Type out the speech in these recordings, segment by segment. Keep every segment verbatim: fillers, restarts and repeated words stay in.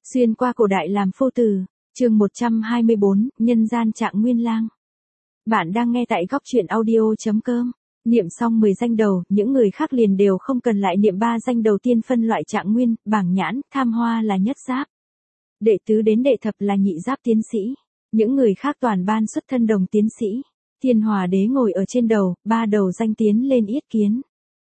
Xuyên qua cổ đại làm phu tử, chương một trăm hai mươi bốn, nhân gian Trạng Nguyên Lang. Bạn đang nghe tại góc truyện audio.com. Niệm xong mười danh đầu, những người khác liền đều không cần lại niệm ba danh đầu tiên phân loại Trạng Nguyên, Bảng Nhãn, Tham Hoa là nhất giáp. Đệ tứ đến đệ thập là nhị giáp tiến sĩ. Những người khác toàn ban xuất thân đồng tiến sĩ. Thiên Hòa Đế ngồi ở trên đầu, ba đầu danh tiến lên yết kiến.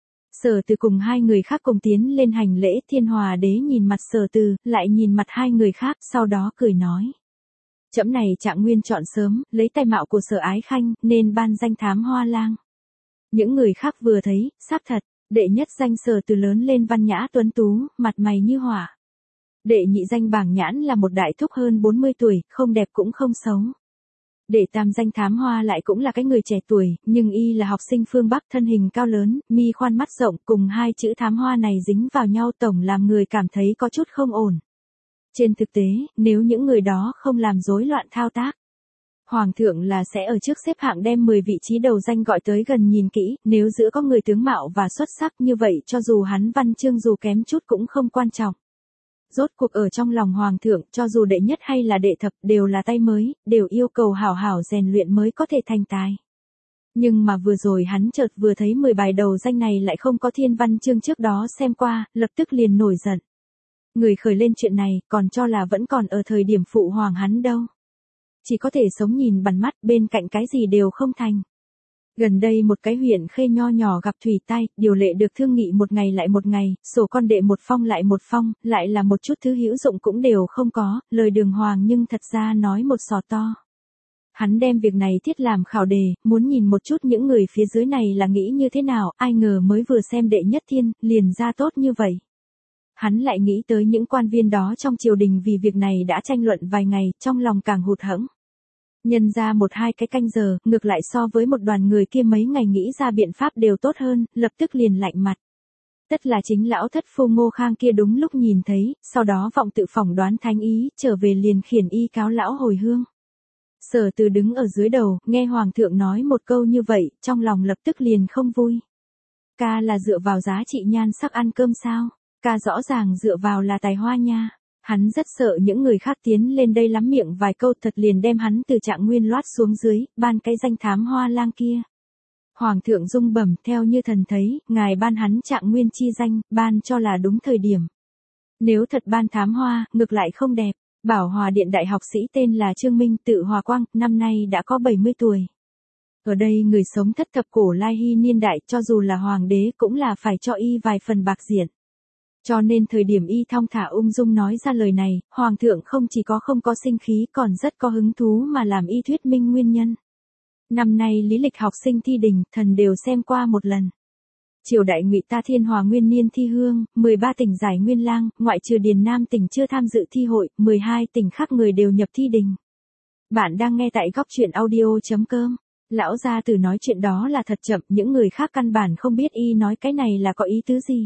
Sở Từ cùng hai người khác cùng tiến lên hành lễ. Thiên Hòa Đế nhìn mặt Sở Từ, lại nhìn mặt hai người khác, sau đó cười nói. Trẫm này Trạng Nguyên chọn sớm, lấy tài mạo của Sở Ái Khanh, nên ban danh Thám Hoa Lang. Những người khác vừa thấy, xác thật, đệ nhất danh Sở Từ lớn lên văn nhã tuấn tú, mặt mày như hỏa. Đệ nhị danh Bảng Nhãn là một đại thúc hơn bốn mươi tuổi, không đẹp cũng không xấu. Đệ tam danh Thám Hoa lại cũng là cái người trẻ tuổi, nhưng y là học sinh phương Bắc, thân hình cao lớn, mi khoan mắt rộng, cùng hai chữ Thám Hoa này dính vào nhau tổng làm người cảm thấy có chút không ổn. Trên thực tế, nếu những người đó không làm rối loạn thao tác, Hoàng thượng là sẽ ở trước xếp hạng đem mười vị trí đầu danh gọi tới gần nhìn kỹ, nếu giữa có người tướng mạo và xuất sắc như vậy cho dù hắn văn chương dù kém chút cũng không quan trọng. Rốt cuộc ở trong lòng Hoàng thượng, cho dù đệ nhất hay là đệ thập đều là tay mới, đều yêu cầu hảo hảo rèn luyện mới có thể thành tài. Nhưng mà vừa rồi hắn chợt vừa thấy mười bài đầu danh này lại không có thiên văn chương trước đó xem qua, lập tức liền nổi giận. Người khởi lên chuyện này còn cho là vẫn còn ở thời điểm phụ hoàng hắn đâu. Chỉ có thể sống nhìn bằng mắt, bên cạnh cái gì đều không thành. Gần đây một cái huyện khê nho nhỏ gặp thủy tai, điều lệ được thương nghị một ngày lại một ngày, sổ con đệ một phong lại một phong, lại là một chút thứ hữu dụng cũng đều không có, lời đường hoàng nhưng thật ra nói một sò to. Hắn đem việc này thiết làm khảo đề, muốn nhìn một chút những người phía dưới này là nghĩ như thế nào, ai ngờ mới vừa xem đệ nhất thiên, liền ra tốt như vậy. Hắn lại nghĩ tới những quan viên đó trong triều đình vì việc này đã tranh luận vài ngày, trong lòng càng hụt hẫng. Nhân ra một hai cái canh giờ, ngược lại so với một đoàn người kia mấy ngày nghĩ ra biện pháp đều tốt hơn, lập tức liền lạnh mặt. Tất là chính lão thất phu Ngô Khang kia đúng lúc nhìn thấy, sau đó vọng tự phỏng đoán thánh ý, trở về liền khiển y cáo lão hồi hương. Sở Từ đứng ở dưới đầu, nghe Hoàng thượng nói một câu như vậy, trong lòng lập tức liền không vui. Ca là dựa vào giá trị nhan sắc ăn cơm sao? Ca rõ ràng dựa vào là tài hoa nha. Hắn rất sợ những người khác tiến lên đây lắm miệng vài câu thật liền đem hắn từ Trạng Nguyên loát xuống dưới, ban cái danh Thám Hoa Lang kia. Hoàng thượng rung bẩm theo như thần thấy, ngài ban hắn Trạng Nguyên chi danh, ban cho là đúng thời điểm. Nếu thật ban Thám Hoa, ngược lại không đẹp. Bảo Hòa Điện đại học sĩ tên là Trương Minh tự Hòa Quang, năm nay đã có bảy mươi tuổi. Ở đây người sống thất thập cổ lai hy niên đại cho dù là hoàng đế cũng là phải cho y vài phần bạc diện. Cho nên thời điểm y thong thả ung dung nói ra lời này, Hoàng thượng không chỉ có không có sinh khí còn rất có hứng thú mà làm y thuyết minh nguyên nhân. Năm nay lý lịch học sinh thi đình, thần đều xem qua một lần. Triều đại Ngụy ta Thiên Hòa nguyên niên thi hương, mười ba tỉnh giải nguyên lang, ngoại trừ Điền Nam tỉnh chưa tham dự thi hội, mười hai tỉnh khác người đều nhập thi đình. Bạn đang nghe tại góc truyện audio.com. Lão gia tử nói chuyện đó là thật chậm, những người khác căn bản không biết y nói cái này là có ý tứ gì.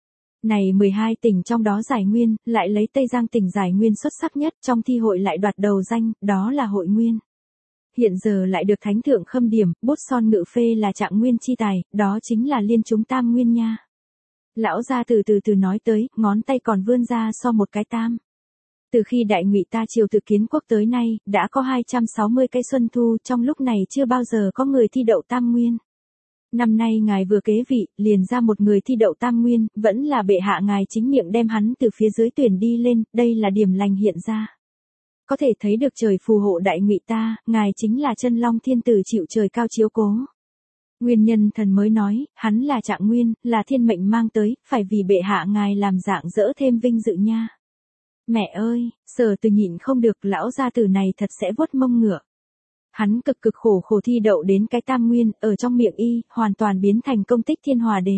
Này mười hai tỉnh trong đó giải nguyên, lại lấy Tây Giang tỉnh giải nguyên xuất sắc nhất trong thi hội lại đoạt đầu danh, đó là hội nguyên. Hiện giờ lại được thánh thượng khâm điểm, bút son ngự phê là Trạng Nguyên chi tài, đó chính là liên chúng tam nguyên nha. Lão gia từ từ từ nói tới, ngón tay còn vươn ra so một cái tam. Từ khi đại Ngụy ta triều tự kiến quốc tới nay, đã có hai trăm sáu mươi cái xuân thu, trong lúc này chưa bao giờ có người thi đậu tam nguyên. Năm nay ngài vừa kế vị, liền ra một người thi đậu tam nguyên, vẫn là bệ hạ ngài chính miệng đem hắn từ phía dưới tuyển đi lên, đây là điểm lành hiện ra. Có thể thấy được trời phù hộ đại Ngụy ta, ngài chính là chân long thiên tử chịu trời cao chiếu cố. Nguyên nhân thần mới nói, hắn là Trạng Nguyên, là thiên mệnh mang tới, phải vì bệ hạ ngài làm dạng dỡ thêm vinh dự nha. Mẹ ơi, Sở Từ nhịn không được, lão gia tử này thật sẽ vuốt mông ngựa. Hắn cực cực khổ khổ thi đậu đến cái tam nguyên, ở trong miệng y, hoàn toàn biến thành công tích Thiên Hòa Đế.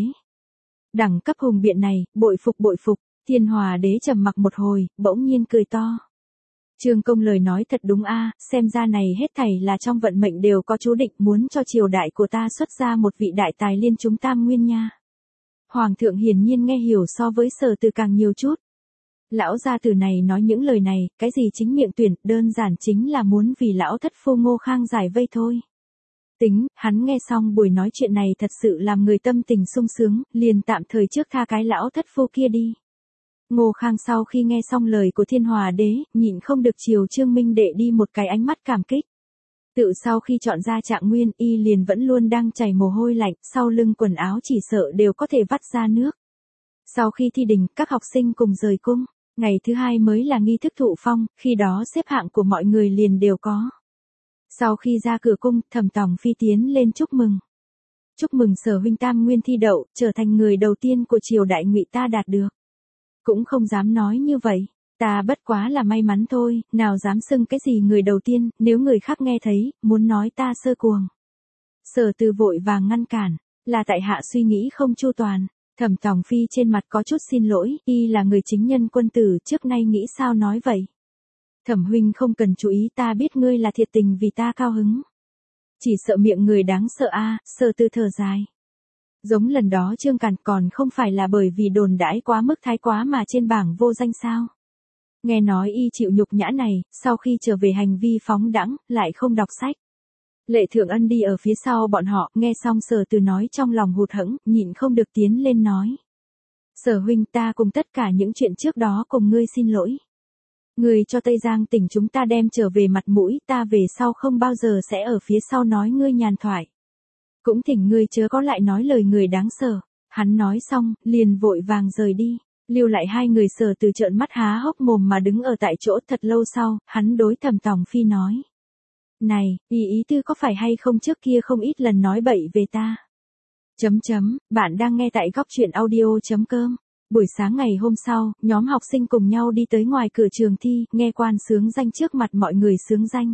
Đẳng cấp hùng biện này, bội phục bội phục, Thiên Hòa Đế trầm mặc một hồi, bỗng nhiên cười to. Trương công lời nói thật đúng a, xem ra này hết thảy là trong vận mệnh đều có chú định, muốn cho triều đại của ta xuất ra một vị đại tài liên chúng tam nguyên nha. Hoàng thượng hiển nhiên nghe hiểu so với Sở Từ càng nhiều chút. Lão gia tử này nói những lời này, cái gì chính miệng tuyển, đơn giản chính là muốn vì lão thất phu Ngô Khang giải vây thôi. Tính, hắn nghe xong buổi nói chuyện này thật sự làm người tâm tình sung sướng, liền tạm thời trước tha cái lão thất phu kia đi. Ngô Khang sau khi nghe xong lời của Thiên Hòa Đế, nhịn không được chiều Trương Minh Đệ đi một cái ánh mắt cảm kích. Tự sau khi chọn ra Trạng Nguyên, y liền vẫn luôn đang chảy mồ hôi lạnh, sau lưng quần áo chỉ sợ đều có thể vắt ra nước. Sau khi thi đình, các học sinh cùng rời cung. Ngày thứ hai mới là nghi thức thụ phong, khi đó xếp hạng của mọi người liền đều có. Sau khi ra cửa cung, Thẩm Tòng Phi tiến lên chúc mừng. Chúc mừng Sở huynh tam nguyên thi đậu, trở thành người đầu tiên của triều đại Ngụy ta đạt được. Cũng không dám nói như vậy, ta bất quá là may mắn thôi, nào dám xưng cái gì người đầu tiên, nếu người khác nghe thấy, muốn nói ta sơ cuồng. Sở Từ vội vàng ngăn cản, là tại hạ suy nghĩ không chu toàn. Thẩm Tòng Phi trên mặt có chút xin lỗi, y là người chính nhân quân tử, trước nay nghĩ sao nói vậy. Thẩm huynh không cần chú ý, ta biết ngươi là thiệt tình vì ta cao hứng. Chỉ sợ miệng người đáng sợ a, à, Sở Từ thở dài. Giống lần đó Trương Càn còn không phải là bởi vì đồn đãi quá mức thái quá mà trên bảng vô danh sao. Nghe nói y chịu nhục nhã này, sau khi trở về hành vi phóng đãng, lại không đọc sách. Lệ Thượng Ân đi ở phía sau bọn họ, nghe xong Sở Từ nói trong lòng hụt hẫng, nhịn không được tiến lên nói. Sở huynh, ta cùng tất cả những chuyện trước đó cùng ngươi xin lỗi. Ngươi cho Tây Giang tỉnh chúng ta đem trở về mặt mũi, ta về sau không bao giờ sẽ ở phía sau nói ngươi nhàn thoại. Cũng thỉnh ngươi chớ có lại nói lời người đáng sợ. Hắn nói xong, liền vội vàng rời đi, lưu lại hai người Sở Từ trợn mắt há hốc mồm mà đứng ở tại chỗ. Thật lâu sau, hắn đối Thẩm Tòng Phi nói. Này, ý ý tư có phải hay không trước kia không ít lần nói bậy về ta. Chấm chấm, bạn đang nghe tại góc truyện audio chấm com. Buổi sáng ngày hôm sau, nhóm học sinh cùng nhau đi tới ngoài cửa trường thi, nghe quan xướng danh trước mặt mọi người xướng danh.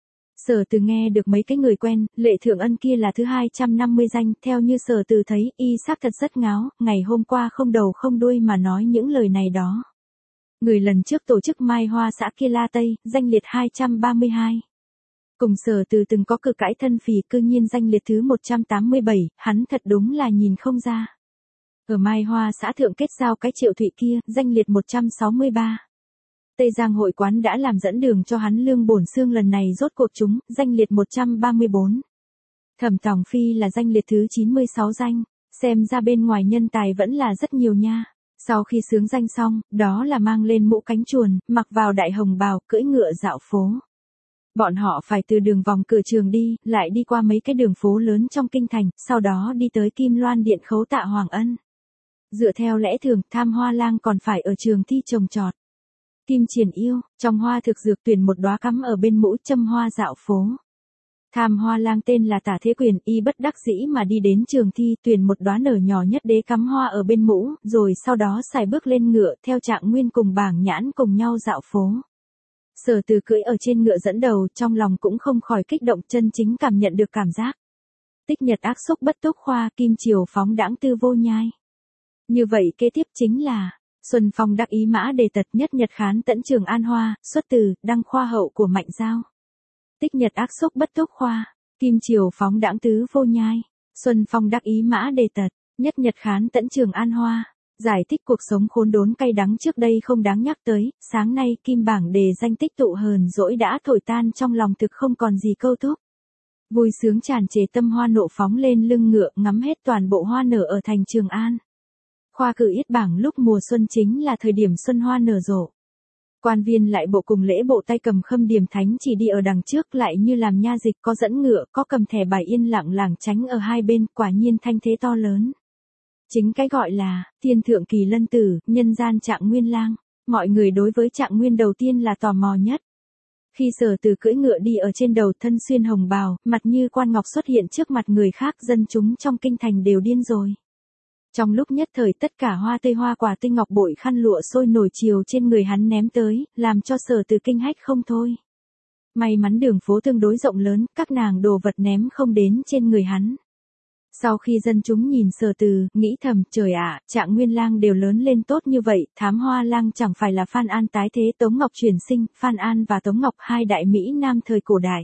Sở Từ nghe được mấy cái người quen, Lệ Thượng Ân kia là thứ hai trăm năm mươi danh, theo như Sở Từ thấy, y xác thật rất ngáo, ngày hôm qua không đầu không đuôi mà nói những lời này đó. Người lần trước tổ chức Mai Hoa xã kia La Tây, danh liệt hai trăm ba mươi hai. Cùng Sở Từ từng có cự cãi thân phì, cư nhiên danh liệt thứ một trăm tám mươi bảy, hắn thật đúng là nhìn không ra. Ở Mai Hoa xã thượng kết giao cái Triệu Thụy kia, danh liệt một trăm sáu mươi ba. Tây Giang hội quán đã làm dẫn đường cho hắn lương bổn xương lần này rốt cuộc chúng, danh liệt một trăm ba mươi bốn. Thẩm Tòng Phi là danh liệt thứ chín mươi sáu danh, xem ra bên ngoài nhân tài vẫn là rất nhiều nha. Sau khi xướng danh xong, đó là mang lên mũ cánh chuồn, mặc vào đại hồng bào, cưỡi ngựa dạo phố. Bọn họ phải từ đường vòng cửa trường đi, lại đi qua mấy cái đường phố lớn trong kinh thành, sau đó đi tới Kim Loan Điện khấu tạ Hoàng Ân. Dựa theo lẽ thường, Tham Hoa Lang còn phải ở trường thi trồng trọt. Kim Triển yêu, trong hoa thực dược tuyển một đóa cắm ở bên mũ châm hoa dạo phố. Tham Hoa Lang tên là Tả Thế Quyền, y bất đắc dĩ mà đi đến trường thi tuyển một đóa nở nhỏ nhất đế cắm hoa ở bên mũ, rồi sau đó xài bước lên ngựa theo Trạng Nguyên cùng Bảng Nhãn cùng nhau dạo phố. Sở Từ cưỡi ở trên ngựa dẫn đầu, trong lòng cũng không khỏi kích động, chân chính cảm nhận được cảm giác. Tích nhật ác xúc bất túc khoa, kim triều phóng đãng tư vô nhai. Như vậy kế tiếp chính là Xuân Phong đắc ý mã đề tật, nhất nhật khán tẫn trường an hoa, xuất từ đăng khoa hậu của Mạnh Giao. Tích nhật ác xúc bất túc khoa, kim triều phóng đãng tứ vô nhai. Xuân Phong đắc ý mã đề tật, nhất nhật khán tẫn trường an hoa. Giải thích cuộc sống khốn đốn cay đắng trước đây không đáng nhắc tới, sáng nay kim bảng đề danh tích tụ hờn dỗi đã thổi tan trong lòng, thực không còn gì câu thúc. Vui sướng tràn trề tâm hoa nộ phóng lên lưng ngựa, ngắm hết toàn bộ hoa nở ở thành Trường An. Khoa cử yết bảng lúc mùa xuân chính là thời điểm xuân hoa nở rộ. Quan viên lại bộ cùng lễ bộ tay cầm khâm điềm thánh chỉ đi ở đằng trước, lại như làm nha dịch, có dẫn ngựa, có cầm thẻ bài yên lặng lảng tránh ở hai bên, quả nhiên thanh thế to lớn. Chính cái gọi là thiên thượng kỳ lân tử, nhân gian Trạng Nguyên lang, mọi người đối với Trạng Nguyên đầu tiên là tò mò nhất. Khi Sở Từ cưỡi ngựa đi ở trên đầu, thân xuyên hồng bào, mặt như quan ngọc xuất hiện trước mặt người khác, dân chúng trong kinh thành đều điên rồi. Trong lúc nhất thời tất cả hoa tây hoa quả tinh ngọc bội khăn lụa sôi nổi chiều trên người hắn ném tới, làm cho Sở Từ kinh hách không thôi. May mắn đường phố tương đối rộng lớn, các nàng đồ vật ném không đến trên người hắn. Sau khi dân chúng nhìn Sở Từ, nghĩ thầm, trời ạ, Trạng Nguyên lang đều lớn lên tốt như vậy, Thám Hoa lang chẳng phải là Phan An tái thế Tống Ngọc truyền sinh, Phan An và Tống Ngọc hai đại Mỹ Nam thời cổ đại.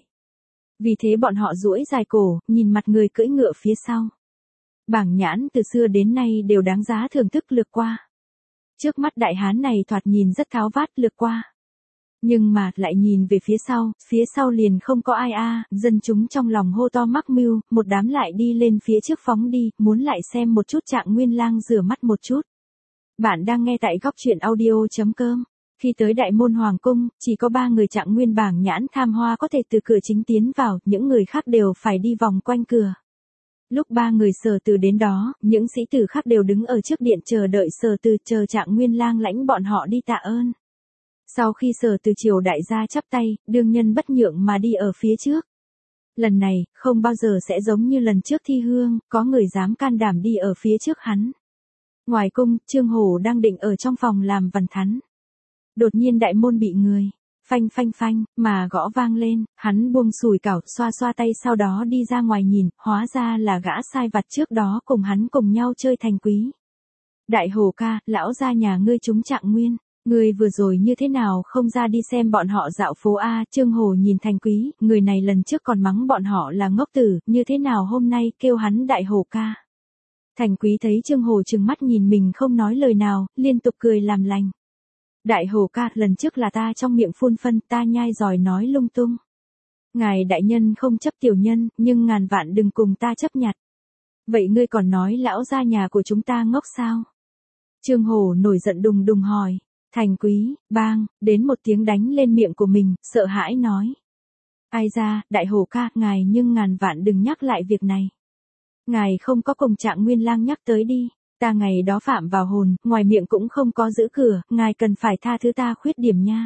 Vì thế bọn họ duỗi dài cổ, nhìn mặt người cưỡi ngựa phía sau. Bảng Nhãn từ xưa đến nay đều đáng giá thưởng thức, lược qua. Trước mắt đại hán này thoạt nhìn rất tháo vát, lược qua. Nhưng mà, lại nhìn về phía sau, phía sau liền không có ai a, dân chúng trong lòng hô to mắc mưu, một đám lại đi lên phía trước phóng đi, muốn lại xem một chút Trạng Nguyên lang rửa mắt một chút. Bạn đang nghe tại góc chuyện audio chấm com. Khi tới Đại Môn Hoàng Cung, chỉ có ba người Trạng Nguyên bảng nhãn tham hoa có thể từ cửa chính tiến vào, những người khác đều phải đi vòng quanh cửa. Lúc ba người Sở Từ đến đó, những sĩ tử khác đều đứng ở trước điện chờ đợi Sở Từ, chờ Trạng Nguyên lang lãnh bọn họ đi tạ ơn. Sau khi Sở Từ triều đại gia chắp tay, đương nhân bất nhượng mà đi ở phía trước. Lần này, không bao giờ sẽ giống như lần trước thi hương, có người dám can đảm đi ở phía trước hắn. Ngoài cung, Trương Hổ đang định ở trong phòng làm vằn thắn. Đột nhiên đại môn bị người, phanh phanh phanh, mà gõ vang lên, hắn buông sùi cảo, xoa xoa tay sau đó đi ra ngoài nhìn, hóa ra là gã sai vặt trước đó cùng hắn cùng nhau chơi Thành Quý. Đại Hổ ca, lão gia nhà ngươi trúng Trạng Nguyên, ngươi vừa rồi như thế nào không ra đi xem bọn họ dạo phố a? Trương Hổ nhìn Thành Quý, người này lần trước còn mắng bọn họ là ngốc tử, như thế nào hôm nay kêu hắn Đại Hổ ca. Thành Quý thấy Trương Hổ trừng mắt nhìn mình không nói lời nào, liên tục cười làm lành. Đại Hổ ca, lần trước là ta trong miệng phun phân, ta nhai giỏi nói lung tung. Ngài đại nhân không chấp tiểu nhân, nhưng ngàn vạn đừng cùng ta chấp nhặt. Vậy ngươi còn nói lão gia nhà của chúng ta ngốc sao? Trương Hổ nổi giận đùng đùng hỏi. Thành Quý, bang, đến một tiếng đánh lên miệng của mình, sợ hãi nói. Ai ra, Đại Hổ ca, ngài nhưng ngàn vạn đừng nhắc lại việc này. Ngài không có cùng Trạng Nguyên lang nhắc tới đi, ta ngày đó phạm vào hồn, ngoài miệng cũng không có giữ cửa, ngài cần phải tha thứ ta khuyết điểm nha.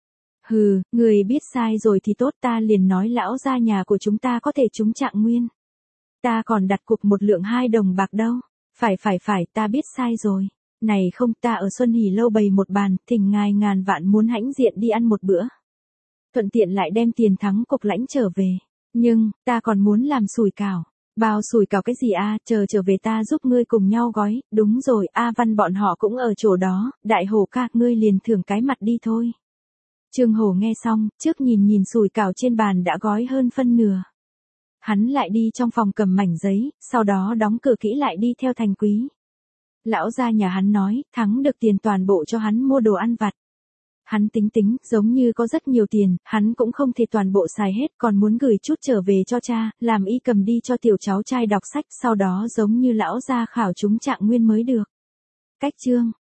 Hừ, người biết sai rồi thì tốt, ta liền nói lão gia nhà của chúng ta có thể trúng Trạng Nguyên. Ta còn đặt cục một lượng hai đồng bạc đâu. Phải phải phải, ta biết sai rồi. Này không, ta ở Xuân Hỷ lâu bày một bàn, thỉnh ngài ngàn vạn muốn hãnh diện đi ăn một bữa. Thuận tiện lại đem tiền thắng cục lãnh trở về. Nhưng, ta còn muốn làm sủi cảo. Bao sủi cảo cái gì a? Chờ trở về ta giúp ngươi cùng nhau gói. Đúng rồi, A Văn bọn họ cũng ở chỗ đó. Đại Hổ ca, ngươi liền thưởng cái mặt đi thôi. Trương Hổ nghe xong, trước nhìn nhìn sủi cảo trên bàn đã gói hơn phân nửa. Hắn lại đi trong phòng cầm mảnh giấy, sau đó đóng cửa kỹ lại đi theo Thành Quý. Lão gia nhà hắn nói, thắng được tiền toàn bộ cho hắn mua đồ ăn vặt. Hắn tính tính, giống như có rất nhiều tiền, hắn cũng không thể toàn bộ xài hết, còn muốn gửi chút trở về cho cha, làm y cầm đi cho tiểu cháu trai đọc sách, sau đó giống như lão gia khảo chúng Trạng Nguyên mới được. Cách chương